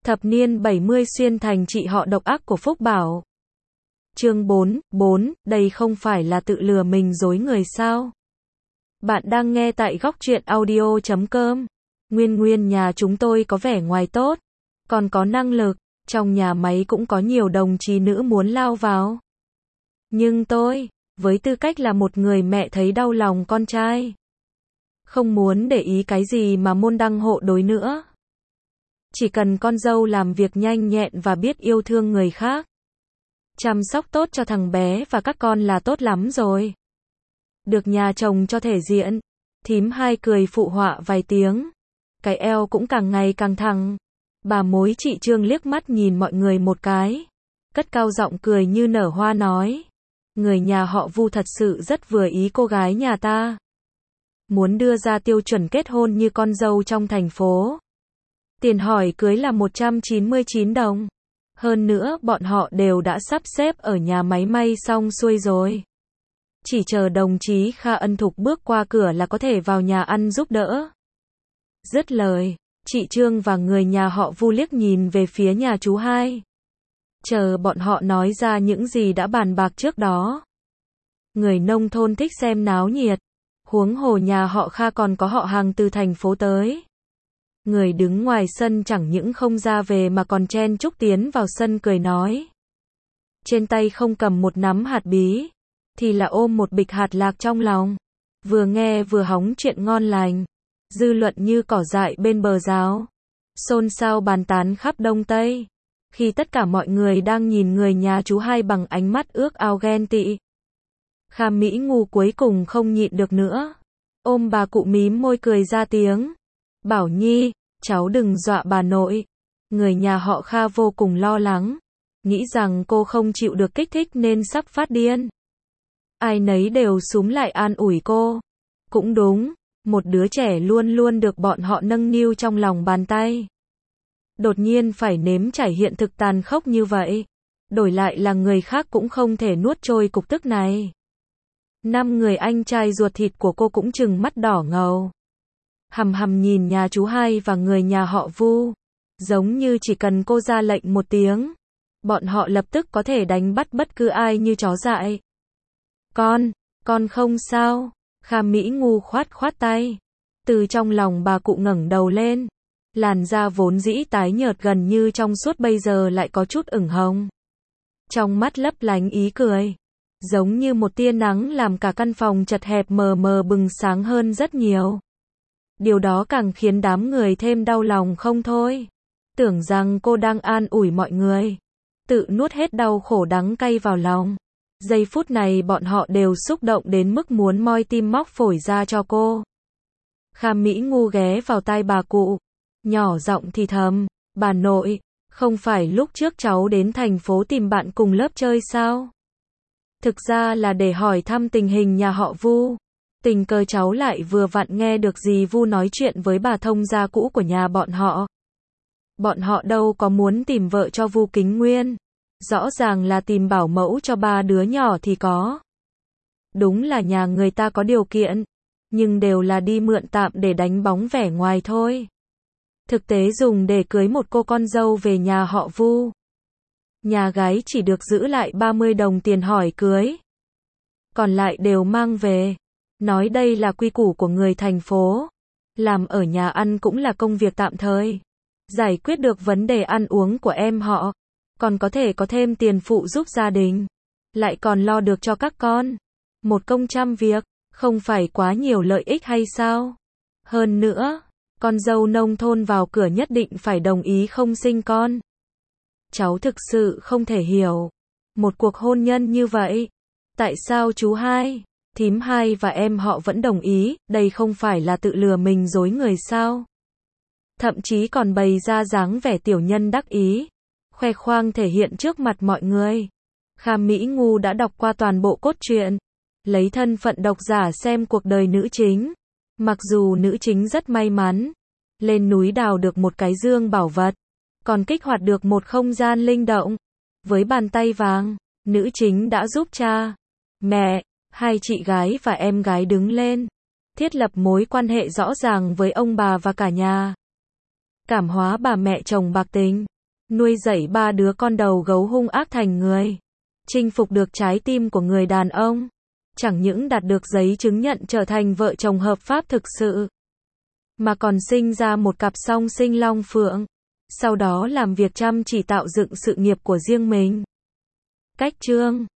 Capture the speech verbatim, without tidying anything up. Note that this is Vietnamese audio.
Thập niên bảy mươi xuyên thành chị họ độc ác của Phúc Bảo. Chương bốn, bốn, đây không phải là tự lừa mình dối người sao? Bạn đang nghe tại góc truyện audio chấm com. Nguyên Nguyên nhà chúng tôi có vẻ ngoài tốt, còn có năng lực, trong nhà máy cũng có nhiều đồng chí nữ muốn lao vào. Nhưng tôi, với tư cách là một người mẹ thấy đau lòng con trai, không muốn để ý cái gì mà môn đăng hộ đối nữa. Chỉ cần con dâu làm việc nhanh nhẹn và biết yêu thương người khác, chăm sóc tốt cho thằng bé và các con là tốt lắm rồi. Được nhà chồng cho thể diện, thím hai cười phụ họa vài tiếng. Cái eo cũng càng ngày càng thẳng. Bà mối chị Trương liếc mắt nhìn mọi người một cái, cất cao giọng cười như nở hoa nói: người nhà họ Vu thật sự rất vừa ý cô gái nhà ta. Muốn đưa ra tiêu chuẩn kết hôn như con dâu trong thành phố. Tiền hỏi cưới là một trăm chín mươi chín đồng. Hơn nữa bọn họ đều đã sắp xếp ở nhà máy may xong xuôi rồi. Chỉ chờ đồng chí Kha Ân Thục bước qua cửa là có thể vào nhà ăn giúp đỡ. Dứt lời, chị Trương và người nhà họ Vu liếc nhìn về phía nhà chú hai. Chờ bọn họ nói ra những gì đã bàn bạc trước đó. Người nông thôn thích xem náo nhiệt, huống hồ nhà họ Kha còn có họ hàng từ thành phố tới. Người đứng ngoài sân chẳng những không ra về mà còn chen chúc tiến vào sân cười nói. Trên tay không cầm một nắm hạt bí, thì là ôm một bịch hạt lạc trong lòng. Vừa nghe vừa hóng chuyện ngon lành. Dư luận như cỏ dại bên bờ rào. Xôn xao bàn tán khắp Đông Tây. Khi tất cả mọi người đang nhìn người nhà chú hai bằng ánh mắt ước ao ghen tị. Kha Mỹ Ngu cuối cùng không nhịn được nữa. Ôm bà cụ mím môi cười ra tiếng. Bảo Nhi, cháu đừng dọa bà nội. Người nhà họ Kha vô cùng lo lắng. Nghĩ rằng cô không chịu được kích thích nên sắp phát điên. Ai nấy đều xúm lại an ủi cô. Cũng đúng, một đứa trẻ luôn luôn được bọn họ nâng niu trong lòng bàn tay. Đột nhiên phải nếm trải hiện thực tàn khốc như vậy. Đổi lại là người khác cũng không thể nuốt trôi cục tức này. Năm người anh trai ruột thịt của cô cũng trừng mắt đỏ ngầu. Hằm hằm nhìn nhà chú hai và người nhà họ Vu. Giống như chỉ cần cô ra lệnh một tiếng, bọn họ lập tức có thể đánh bắt bất cứ ai như chó dại. Con, con không sao. Kha Mỹ Ngu khoát khoát tay. Từ trong lòng bà cụ ngẩng đầu lên. Làn da vốn dĩ tái nhợt gần như trong suốt bây giờ lại có chút ửng hồng. Trong mắt lấp lánh ý cười. Giống như một tia nắng làm cả căn phòng chật hẹp mờ mờ bừng sáng hơn rất nhiều. Điều đó càng khiến đám người thêm đau lòng không thôi. Tưởng rằng cô đang an ủi mọi người. Tự nuốt hết đau khổ đắng cay vào lòng. Giây phút này bọn họ đều xúc động đến mức muốn moi tim móc phổi ra cho cô. Kha Mỹ Ngu ghé vào tai bà cụ. Nhỏ giọng thì thầm, bà nội, không phải lúc trước cháu đến thành phố tìm bạn cùng lớp chơi sao? Thực ra là để hỏi thăm tình hình nhà họ Vu. Tình cờ cháu lại vừa vặn nghe được dì Vu nói chuyện với bà thông gia cũ của nhà bọn họ. Bọn họ đâu có muốn tìm vợ cho Vu Kính Nguyên. Rõ ràng là tìm bảo mẫu cho ba đứa nhỏ thì có. Đúng là nhà người ta có điều kiện, nhưng đều là đi mượn tạm để đánh bóng vẻ ngoài thôi. Thực tế dùng để cưới một cô con dâu về nhà họ Vu. Nhà gái chỉ được giữ lại ba mươi đồng tiền hỏi cưới. Còn lại đều mang về. Nói đây là quy củ của người thành phố. Làm ở nhà ăn cũng là công việc tạm thời. Giải quyết được vấn đề ăn uống của em họ. Còn có thể có thêm tiền phụ giúp gia đình. Lại còn lo được cho các con. Một công trăm việc, không phải quá nhiều lợi ích hay sao? Hơn nữa, con dâu nông thôn vào cửa nhất định phải đồng ý không sinh con. Cháu thực sự không thể hiểu. Một cuộc hôn nhân như vậy. Tại sao chú hai, thím hai và em họ vẫn đồng ý, đây không phải là tự lừa mình dối người sao? Thậm chí còn bày ra dáng vẻ tiểu nhân đắc ý. Khoe khoang thể hiện trước mặt mọi người. Kha Mỹ Ngu đã đọc qua toàn bộ cốt truyện. Lấy thân phận độc giả xem cuộc đời nữ chính. Mặc dù nữ chính rất may mắn. Lên núi đào được một cái dương bảo vật. Còn kích hoạt được một không gian linh động. Với bàn tay vàng, nữ chính đã giúp cha, mẹ, hai chị gái và em gái đứng lên. Thiết lập mối quan hệ rõ ràng với ông bà và cả nhà. Cảm hóa bà mẹ chồng bạc tình. nuôi dạy ba đứa con đầu gấu hung ác thành người, chinh phục được trái tim của người đàn ông, chẳng những đạt được giấy chứng nhận trở thành vợ chồng hợp pháp thực sự, mà còn sinh ra một cặp song sinh long phượng, sau đó làm việc chăm chỉ tạo dựng sự nghiệp của riêng mình. Cách chương